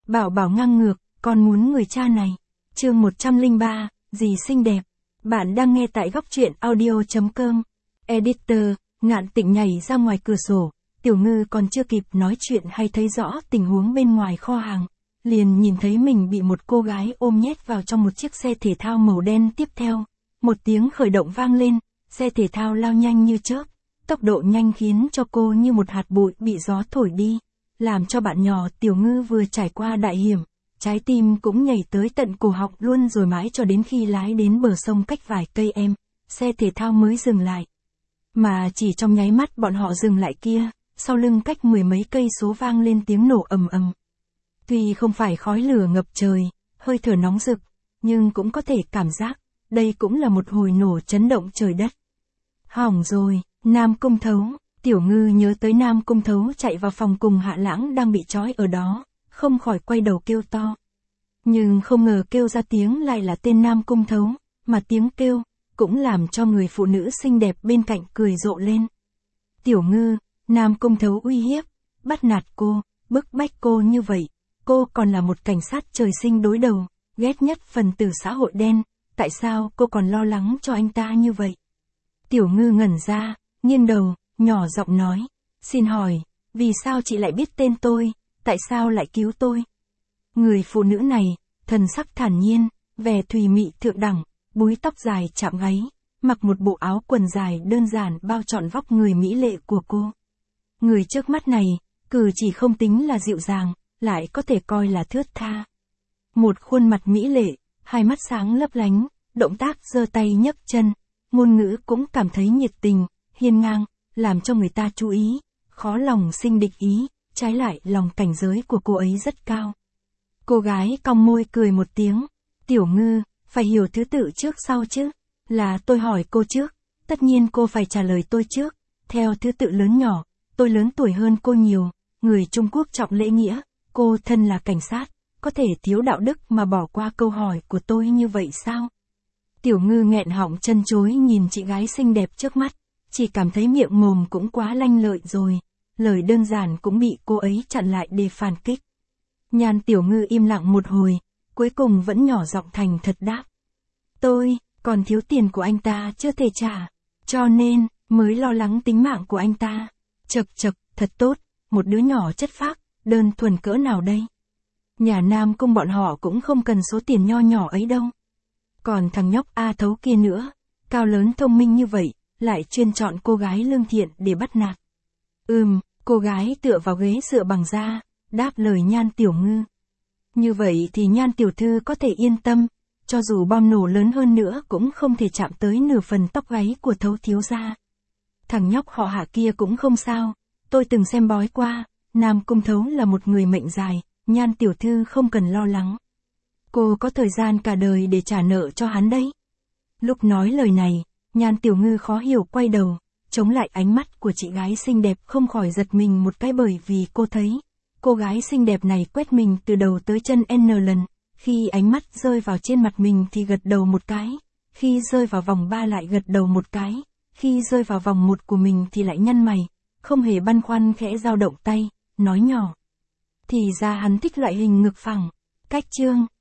Bảo bảo ngang ngược, con muốn người cha này. Chương 103, dì xinh đẹp. Bạn đang nghe tại góc truyện audio.com. Editor, Ngạn Tịnh nhảy ra ngoài cửa sổ, Tiểu Ngư còn chưa kịp nói chuyện hay thấy rõ tình huống bên ngoài kho hàng, liền nhìn thấy mình bị một cô gái ôm nhét vào trong một chiếc xe thể thao màu đen. Tiếp theo, một tiếng khởi động vang lên, xe thể thao lao nhanh như chớp, tốc độ nhanh khiến cho cô như một hạt bụi bị gió thổi đi, làm cho bạn nhỏ Tiểu Ngư vừa trải qua đại hiểm, trái tim cũng nhảy tới tận cổ họng luôn, rồi mãi cho đến khi lái đến bờ sông cách vài cây em, xe thể thao mới dừng lại. Mà chỉ trong nháy mắt bọn họ dừng lại kia, sau lưng cách mười mấy cây số vang lên tiếng nổ ầm ầm. Tuy không phải khói lửa ngập trời, hơi thở nóng rực, nhưng cũng có thể cảm giác, đây cũng là một hồi nổ chấn động trời đất. Hỏng rồi, Nam Cung Thấu. Tiểu Ngư nhớ tới Nam Cung Thấu chạy vào phòng cùng Hạ Lãng đang bị trói ở đó, không khỏi quay đầu kêu to. Nhưng không ngờ kêu ra tiếng lại là tên Nam Cung Thấu, mà tiếng kêu cũng làm cho người phụ nữ xinh đẹp bên cạnh cười rộ lên. Tiểu Ngư, Nam Cung Thấu uy hiếp, bắt nạt cô, bức bách cô như vậy, cô còn là một cảnh sát trời sinh đối đầu, ghét nhất phần tử xã hội đen, tại sao cô còn lo lắng cho anh ta như vậy? Tiểu Ngư ngẩn ra, nghiêng đầu, nhỏ giọng nói, xin hỏi, vì sao chị lại biết tên tôi, tại sao lại cứu tôi? Người phụ nữ này, thần sắc thản nhiên, vẻ thùy mị thượng đẳng, búi tóc dài chạm gáy, mặc một bộ áo quần dài đơn giản bao trọn vóc người mỹ lệ của cô. Người trước mắt này, cử chỉ không tính là dịu dàng, lại có thể coi là thướt tha. Một khuôn mặt mỹ lệ, hai mắt sáng lấp lánh, động tác giơ tay nhấc chân, ngôn ngữ cũng cảm thấy nhiệt tình, hiên ngang, làm cho người ta chú ý, khó lòng sinh địch ý, trái lại lòng cảnh giới của cô ấy rất cao. Cô gái cong môi cười một tiếng, Tiểu Ngư, phải hiểu thứ tự trước sau chứ, là tôi hỏi cô trước, tất nhiên cô phải trả lời tôi trước, theo thứ tự lớn nhỏ, tôi lớn tuổi hơn cô nhiều, người Trung Quốc trọng lễ nghĩa, cô thân là cảnh sát, có thể thiếu đạo đức mà bỏ qua câu hỏi của tôi như vậy sao? Tiểu Ngư nghẹn họng chân chối nhìn chị gái xinh đẹp trước mắt, chỉ cảm thấy miệng mồm cũng quá lanh lợi rồi, lời đơn giản cũng bị cô ấy chặn lại để phản kích. Nhan Tiểu Ngư im lặng một hồi, cuối cùng vẫn nhỏ giọng thành thật đáp. Tôi, còn thiếu tiền của anh ta chưa thể trả, cho nên, mới lo lắng tính mạng của anh ta. Chậc chậc, thật tốt, một đứa nhỏ chất phác, đơn thuần cỡ nào đây? Nhà Nam Cung bọn họ cũng không cần số tiền nho nhỏ ấy đâu. Còn thằng nhóc A Thấu kia nữa, cao lớn thông minh như vậy, lại chuyên chọn cô gái lương thiện để bắt nạt. Cô gái tựa vào ghế dựa bằng da, đáp lời Nhan Tiểu Ngư. Như vậy thì Nhan Tiểu Thư có thể yên tâm, cho dù bom nổ lớn hơn nữa cũng không thể chạm tới nửa phần tóc gáy của Thấu thiếu gia. Thằng nhóc họ Hạ kia cũng không sao, tôi từng xem bói qua, Nam Cung Thấu là một người mệnh dài, Nhan Tiểu Thư không cần lo lắng. Cô có thời gian cả đời để trả nợ cho hắn đấy. Lúc nói lời này, Nhan Tiểu Ngư khó hiểu quay đầu, chống lại ánh mắt của chị gái xinh đẹp, không khỏi giật mình một cái, bởi vì cô thấy, cô gái xinh đẹp này quét mình từ đầu tới chân N lần, khi ánh mắt rơi vào trên mặt mình thì gật đầu một cái, khi rơi vào vòng 3 lại gật đầu một cái, khi rơi vào vòng 1 của mình thì lại nhăn mày, không hề băn khoăn khẽ dao động tay, nói nhỏ. Thì ra hắn thích loại hình ngực phẳng. Cách chương